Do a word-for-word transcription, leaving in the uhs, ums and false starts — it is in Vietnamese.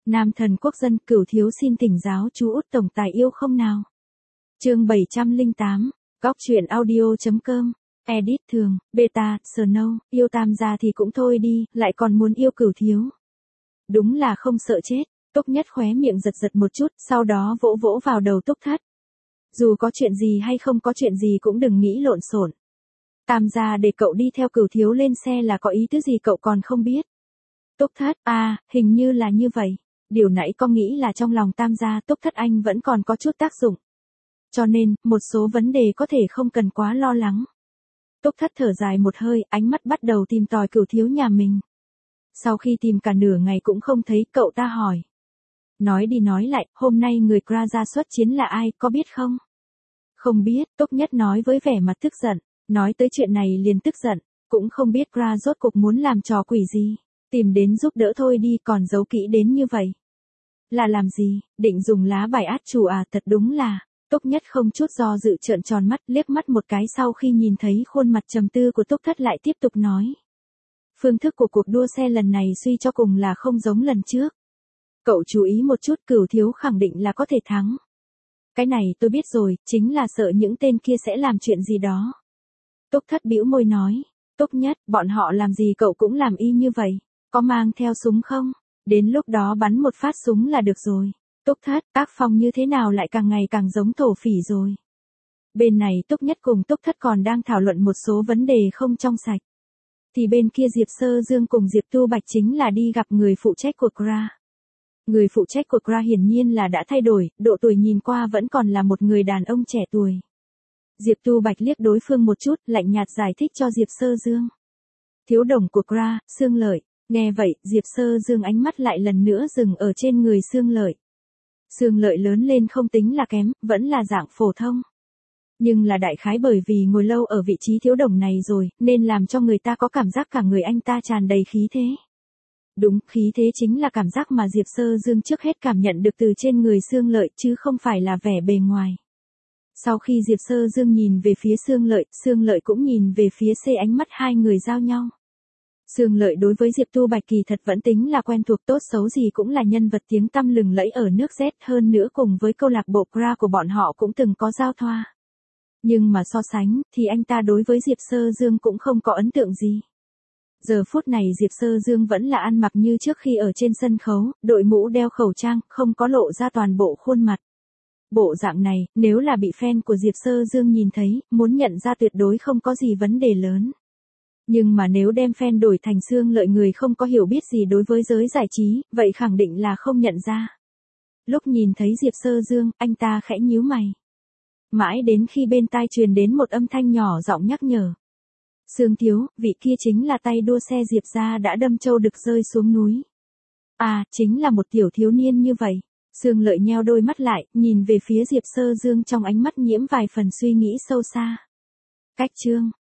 Nam thần quốc dân, Cửu thiếu xin thỉnh giáo chú út tổng tài yêu không nào. Chương bảy trăm lẻ tám, góc truyện audio chấm com. Edit thường, beta, snow, yêu tam gia thì cũng thôi đi, lại còn muốn yêu Cửu thiếu. Đúng là không sợ chết. Túc Nhất khóe miệng giật giật một chút, sau đó vỗ vỗ vào đầu Túc Thất. Dù có chuyện gì hay không có chuyện gì cũng đừng nghĩ lộn xộn. Tam gia để cậu đi theo Cửu thiếu lên xe là có ý tứ gì cậu còn không biết. Túc Thất, à, hình như là như vậy. Điều nãy con nghĩ là trong lòng tam gia Túc Thất anh vẫn còn có chút tác dụng. Cho nên, một số vấn đề có thể không cần quá lo lắng. Túc Thất thở dài một hơi, ánh mắt bắt đầu tìm tòi Cửu thiếu nhà mình. Sau khi tìm cả nửa ngày cũng không thấy, cậu ta hỏi. Nói đi nói lại, hôm nay người Kra ra xuất chiến là ai, có biết không? Không biết, Túc Nhất nói với vẻ mặt tức giận. Nói tới chuyện này liền tức giận, cũng không biết Kra rốt cục muốn làm trò quỷ gì. Tìm đến giúp đỡ thôi đi, còn giấu kỹ đến như vậy. Là làm gì, định dùng lá bài át chủ à, thật đúng là. Túc Nhất không chút do dự trợn tròn mắt, liếc mắt một cái sau khi nhìn thấy khuôn mặt trầm tư của Túc Thất lại tiếp tục nói. Phương thức của cuộc đua xe lần này suy cho cùng là không giống lần trước. Cậu chú ý một chút, Cửu thiếu khẳng định là có thể thắng. Cái này tôi biết rồi, chính là sợ những tên kia sẽ làm chuyện gì đó. Túc Thất bĩu môi nói. Túc Nhất, bọn họ làm gì cậu cũng làm y như vậy. Có mang theo súng không? Đến lúc đó bắn một phát súng là được rồi. Túc Thất, tác phong như thế nào lại càng ngày càng giống thổ phỉ rồi. Bên này Túc Nhất cùng Túc Thất còn đang thảo luận một số vấn đề không trong sạch. Thì bên kia Diệp Sơ Dương cùng Diệp Tu Bạch chính là đi gặp người phụ trách của Kra. Người phụ trách của Kra hiển nhiên là đã thay đổi, độ tuổi nhìn qua vẫn còn là một người đàn ông trẻ tuổi. Diệp Tu Bạch liếc đối phương một chút, lạnh nhạt giải thích cho Diệp Sơ Dương. Thiếu đồng của Kra, Sương Lợi. Nghe vậy, Diệp Sơ Dương ánh mắt lại lần nữa dừng ở trên người Sương Lợi. Sương Lợi lớn lên không tính là kém, vẫn là dạng phổ thông. Nhưng là đại khái bởi vì ngồi lâu ở vị trí thiếu đồng này rồi, nên làm cho người ta có cảm giác cả người anh ta tràn đầy khí thế. Đúng, khí thế chính là cảm giác mà Diệp Sơ Dương trước hết cảm nhận được từ trên người Sương Lợi chứ không phải là vẻ bề ngoài. Sau khi Diệp Sơ Dương nhìn về phía Sương Lợi, Sương Lợi cũng nhìn về phía C, ánh mắt hai người giao nhau. Sương Lợi đối với Diệp Tu Bạch kỳ thật vẫn tính là quen thuộc, tốt xấu gì cũng là nhân vật tiếng tăm lừng lẫy ở nước Z, hơn nữa cùng với câu lạc bộ Kra của bọn họ cũng từng có giao thoa. Nhưng mà so sánh, thì anh ta đối với Diệp Sơ Dương cũng không có ấn tượng gì. Giờ phút này Diệp Sơ Dương vẫn là ăn mặc như trước khi ở trên sân khấu, đội mũ đeo khẩu trang, không có lộ ra toàn bộ khuôn mặt. Bộ dạng này, nếu là bị fan của Diệp Sơ Dương nhìn thấy, muốn nhận ra tuyệt đối không có gì vấn đề lớn. Nhưng mà nếu đem fan đổi thành Sương Lợi người không có hiểu biết gì đối với giới giải trí, vậy khẳng định là không nhận ra. Lúc nhìn thấy Diệp Sơ Dương, anh ta khẽ nhíu mày. Mãi đến khi bên tai truyền đến một âm thanh nhỏ giọng nhắc nhở. Sương thiếu, vị kia chính là tay đua xe Diệp gia đã đâm châu đực rơi xuống núi. À, chính là một tiểu thiếu niên như vậy. Sương Lợi nheo đôi mắt lại, nhìn về phía Diệp Sơ Dương trong ánh mắt nhiễm vài phần suy nghĩ sâu xa. Cách chương.